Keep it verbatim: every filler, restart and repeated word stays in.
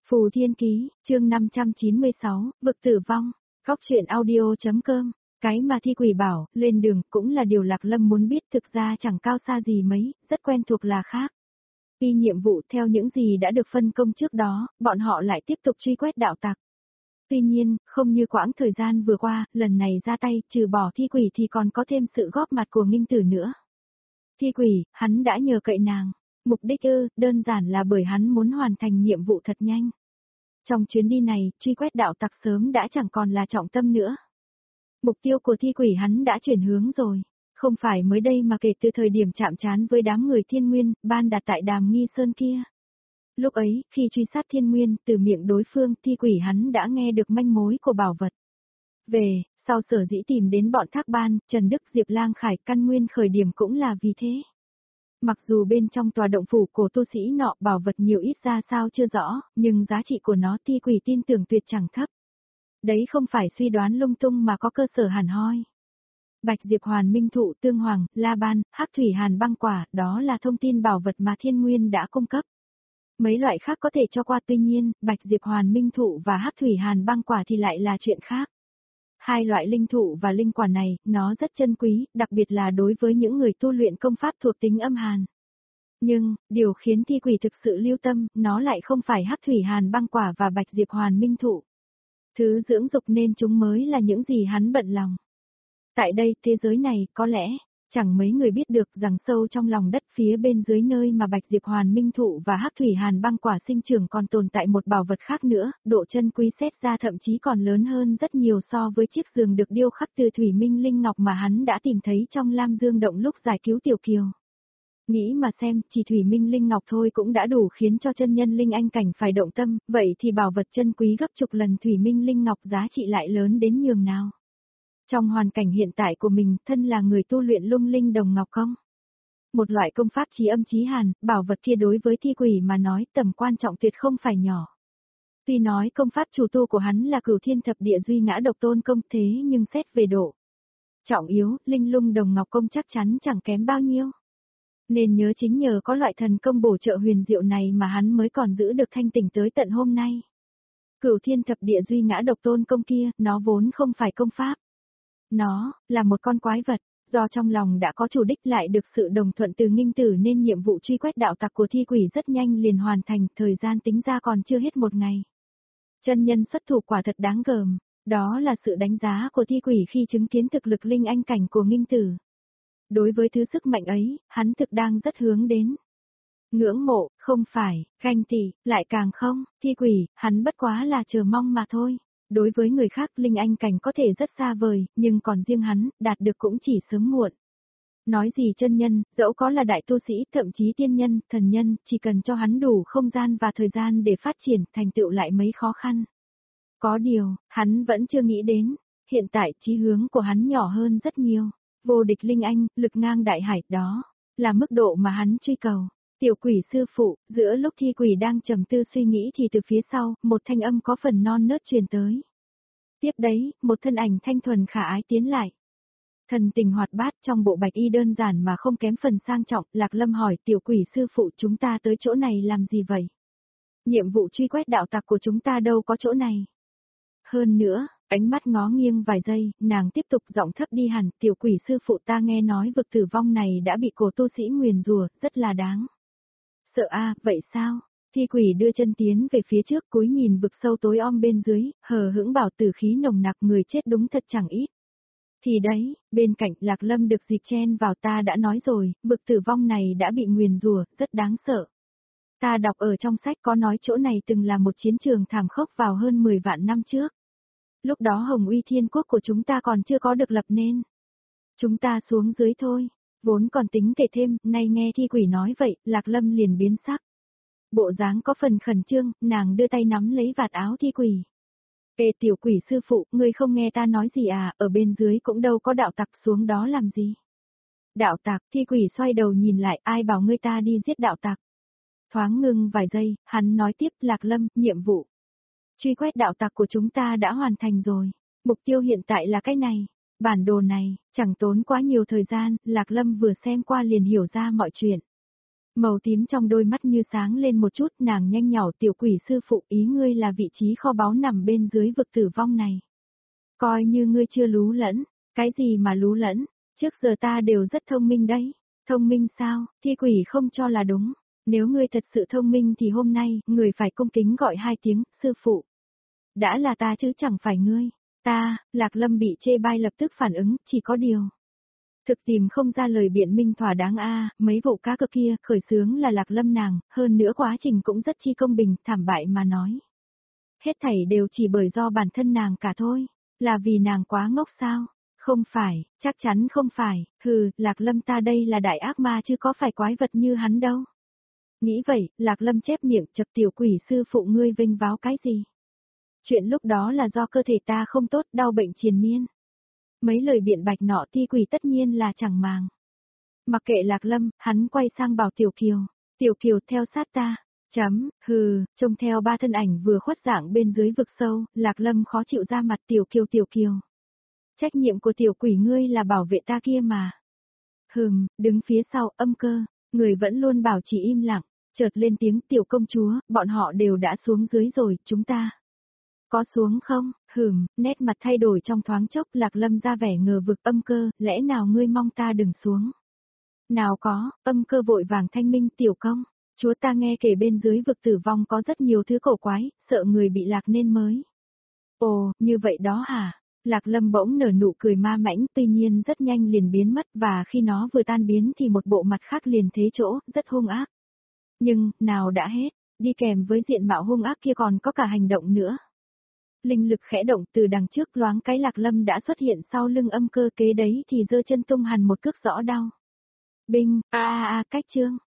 Phù Thiên Ký, chương năm trăm chín mươi sáu, vực tử vong, góc truyện audio.com. Cái mà thi quỷ bảo, lên đường, cũng là điều Lạc Lâm muốn biết, thực ra chẳng cao xa gì mấy, rất quen thuộc là khác. Khi nhiệm vụ theo những gì đã được phân công trước đó, bọn họ lại tiếp tục truy quét đạo tặc. Tuy nhiên, không như quãng thời gian vừa qua, lần này ra tay, trừ bỏ thi quỷ thì còn có thêm sự góp mặt của Nghinh Tử nữa. Thi quỷ, hắn đã nhờ cậy nàng. Mục đích ư, đơn giản là bởi hắn muốn hoàn thành nhiệm vụ thật nhanh. Trong chuyến đi này, truy quét đạo tặc sớm đã chẳng còn là trọng tâm nữa. Mục tiêu của thi quỷ hắn đã chuyển hướng rồi. Không phải mới đây mà kể từ thời điểm chạm trán với đám người Thiên Nguyên, ban đặt tại Đàm Nghi Sơn kia. Lúc ấy, khi truy sát Thiên Nguyên, từ miệng đối phương, thi quỷ hắn đã nghe được manh mối của bảo vật. Về, sau sở dĩ tìm đến bọn Thác Ban, Trần Đức Diệp Lang Khải, căn nguyên khởi điểm cũng là vì thế. Mặc dù bên trong tòa động phủ của tu sĩ nọ bảo vật nhiều ít ra sao chưa rõ, nhưng giá trị của nó thi quỷ tin tưởng tuyệt chẳng thấp. Đấy không phải suy đoán lung tung mà có cơ sở hẳn hoi. Bạch Diệp Hoàn Minh Thụ, Tương Hoàng, La Ban, Hắc Thủy Hàn Băng Quả, đó là thông tin bảo vật mà Thiên Nguyên đã cung cấp. Mấy loại khác có thể cho qua, tuy nhiên, Bạch Diệp Hoàn Minh Thụ và Hắc Thủy Hàn Băng Quả thì lại là chuyện khác. Hai loại linh thụ và linh quả này, nó rất chân quý, đặc biệt là đối với những người tu luyện công pháp thuộc tính âm hàn. Nhưng, điều khiến thi quỷ thực sự lưu tâm, nó lại không phải Hắc Thủy Hàn Băng Quả và Bạch Diệp Hoàn Minh Thụ. Thứ dưỡng dục nên chúng mới là những gì hắn bận lòng. Tại đây, thế giới này, có lẽ, chẳng mấy người biết được rằng sâu trong lòng đất phía bên dưới nơi mà Bạch Diệp Hoàn Minh Thụ và Hắc Thủy Hàn Băng Quả sinh trưởng còn tồn tại một bảo vật khác nữa, độ chân quý xét ra thậm chí còn lớn hơn rất nhiều so với chiếc giường được điêu khắc từ thủy minh linh ngọc mà hắn đã tìm thấy trong Lam Dương động lúc giải cứu Tiểu Kiều. Nghĩ mà xem, chỉ thủy minh linh ngọc thôi cũng đã đủ khiến cho chân nhân linh anh cảnh phải động tâm, vậy thì bảo vật chân quý gấp chục lần thủy minh linh ngọc giá trị lại lớn đến nhường nào. Trong hoàn cảnh hiện tại của mình, thân là người tu luyện lung linh đồng ngọc không? Một loại công pháp chí âm chí hàn, bảo vật kia đối với thi quỷ mà nói tầm quan trọng tuyệt không phải nhỏ. Tuy nói công pháp chủ tu của hắn là Cửu Thiên Thập Địa Duy Ngã Độc Tôn Công thế nhưng xét về độ trọng yếu, linh lung đồng ngọc công chắc chắn chẳng kém bao nhiêu. Nên nhớ chính nhờ có loại thần công bổ trợ huyền diệu này mà hắn mới còn giữ được thanh tỉnh tới tận hôm nay. Cửu Thiên Thập Địa Duy Ngã Độc Tôn Công kia, nó vốn không phải công pháp. Nó, là một con quái vật, do trong lòng đã có chủ đích lại được sự đồng thuận từ Nghinh Tử nên nhiệm vụ truy quét đạo tặc của thi quỷ rất nhanh liền hoàn thành, thời gian tính ra còn chưa hết một ngày. Chân nhân xuất thủ quả thật đáng gờm, đó là sự đánh giá của thi quỷ khi chứng kiến thực lực linh anh cảnh của Nghinh Tử. Đối với thứ sức mạnh ấy, hắn thực đang rất hướng đến. Ngưỡng mộ, không phải, ganh tị, lại càng không, thi quỷ, hắn bất quá là chờ mong mà thôi. Đối với người khác linh anh cảnh có thể rất xa vời, nhưng còn riêng hắn, đạt được cũng chỉ sớm muộn. Nói gì chân nhân, dẫu có là đại tu sĩ, thậm chí tiên nhân, thần nhân, chỉ cần cho hắn đủ không gian và thời gian để phát triển, thành tựu lại mấy khó khăn. Có điều, hắn vẫn chưa nghĩ đến, hiện tại chí hướng của hắn nhỏ hơn rất nhiều. Vô địch linh anh, lực ngang đại hải, đó là mức độ mà hắn truy cầu. Tiểu quỷ sư phụ, giữa lúc thi quỷ đang trầm tư suy nghĩ thì từ phía sau, một thanh âm có phần non nớt truyền tới. Tiếp đấy, một thân ảnh thanh thuần khả ái tiến lại. Thần tình hoạt bát trong bộ bạch y đơn giản mà không kém phần sang trọng, Lạc Lâm hỏi tiểu quỷ sư phụ chúng ta tới chỗ này làm gì vậy? Nhiệm vụ truy quét đạo tặc của chúng ta đâu có chỗ này. Hơn nữa, ánh mắt ngó nghiêng vài giây, nàng tiếp tục giọng thấp đi hẳn, tiểu quỷ sư phụ ta nghe nói vực tử vong này đã bị cổ tu sĩ nguyền rủa, rất là đáng. Sợ a, à, vậy sao? Thi quỷ đưa chân tiến về phía trước cúi nhìn vực sâu tối om bên dưới, hờ hững bảo tử khí nồng nặc người chết đúng thật chẳng ít. Thì đấy, bên cạnh Lạc Lâm được dịp chen vào ta đã nói rồi, vực tử vong này đã bị nguyền rủa, rất đáng sợ. Ta đọc ở trong sách có nói chỗ này từng là một chiến trường thảm khốc vào hơn mười vạn năm trước. Lúc đó Hồng Uy Thiên Quốc của chúng ta còn chưa có được lập nên. Chúng ta xuống dưới thôi. Vốn còn tính kể thêm, nay nghe thi quỷ nói vậy, Lạc Lâm liền biến sắc. Bộ dáng có phần khẩn trương, nàng đưa tay nắm lấy vạt áo thi quỷ. Ê tiểu quỷ sư phụ, ngươi không nghe ta nói gì à, ở bên dưới cũng đâu có đạo tặc xuống đó làm gì. Đạo tặc, thi quỷ xoay đầu nhìn lại, ai bảo ngươi ta đi giết đạo tặc. Thoáng ngưng vài giây, hắn nói tiếp, Lạc Lâm, nhiệm vụ truy quét đạo tặc của chúng ta đã hoàn thành rồi. Mục tiêu hiện tại là cái này. Bản đồ này, chẳng tốn quá nhiều thời gian, Lạc Lâm vừa xem qua liền hiểu ra mọi chuyện. Màu tím trong đôi mắt như sáng lên một chút, nàng nhanh nhỏ tiểu quỷ sư phụ, ý ngươi là vị trí kho báu nằm bên dưới vực tử vong này. Coi như ngươi chưa lú lẫn, cái gì mà lú lẫn, trước giờ ta đều rất thông minh đấy. Thông minh sao, thi quỷ không cho là đúng. Nếu ngươi thật sự thông minh thì hôm nay, người phải cung kính gọi hai tiếng, sư phụ. Đã là ta chứ chẳng phải ngươi. Ta, Lạc Lâm bị chê bai lập tức phản ứng, chỉ có điều. Thực tìm không ra lời biện minh thỏa đáng a, mấy vụ cá cược kia, khởi xướng là Lạc Lâm nàng, hơn nữa quá trình cũng rất chi công bình, thảm bại mà nói. Hết thảy đều chỉ bởi do bản thân nàng cả thôi, là vì nàng quá ngốc sao? Không phải, chắc chắn không phải, hừ, Lạc Lâm ta đây là đại ác ma chứ có phải quái vật như hắn đâu. Nghĩ vậy, Lạc Lâm chép miệng chật tiểu quỷ sư phụ ngươi vênh váo cái gì? Chuyện lúc đó là do cơ thể ta không tốt, đau bệnh triền miên. Mấy lời biện bạch nọ thi quỷ tất nhiên là chẳng màng. Mặc kệ Lạc Lâm, hắn quay sang bảo Tiểu Kiều. Tiểu Kiều theo sát ta. Chấm, hừ, trông theo ba thân ảnh vừa khuất dạng bên dưới vực sâu, Lạc Lâm khó chịu ra mặt Tiểu Kiều Tiểu Kiều. Trách nhiệm của tiểu quỷ ngươi là bảo vệ ta kia mà. Hừm, đứng phía sau âm cơ, người vẫn luôn bảo chỉ im lặng, chợt lên tiếng tiểu công chúa, bọn họ đều đã xuống dưới rồi, chúng ta. Có xuống không? Hừm, nét mặt thay đổi trong thoáng chốc, Lạc Lâm ra vẻ ngờ vực âm cơ, lẽ nào ngươi mong ta đừng xuống? Nào có, âm cơ vội vàng thanh minh tiểu công, chúa ta nghe kể bên dưới vực tử vong có rất nhiều thứ cổ quái, sợ người bị lạc nên mới. Ồ, như vậy đó hả? Lạc Lâm bỗng nở nụ cười ma mãnh, tuy nhiên rất nhanh liền biến mất và khi nó vừa tan biến thì một bộ mặt khác liền thế chỗ, rất hung ác. Nhưng, nào đã hết, đi kèm với diện mạo hung ác kia còn có cả hành động nữa. Linh lực khẽ động từ đằng trước loáng cái Lạc Lâm đã xuất hiện sau lưng âm cơ kế đấy thì giơ chân tung hẳn một cước rõ đau. Binh, a a a cách chương.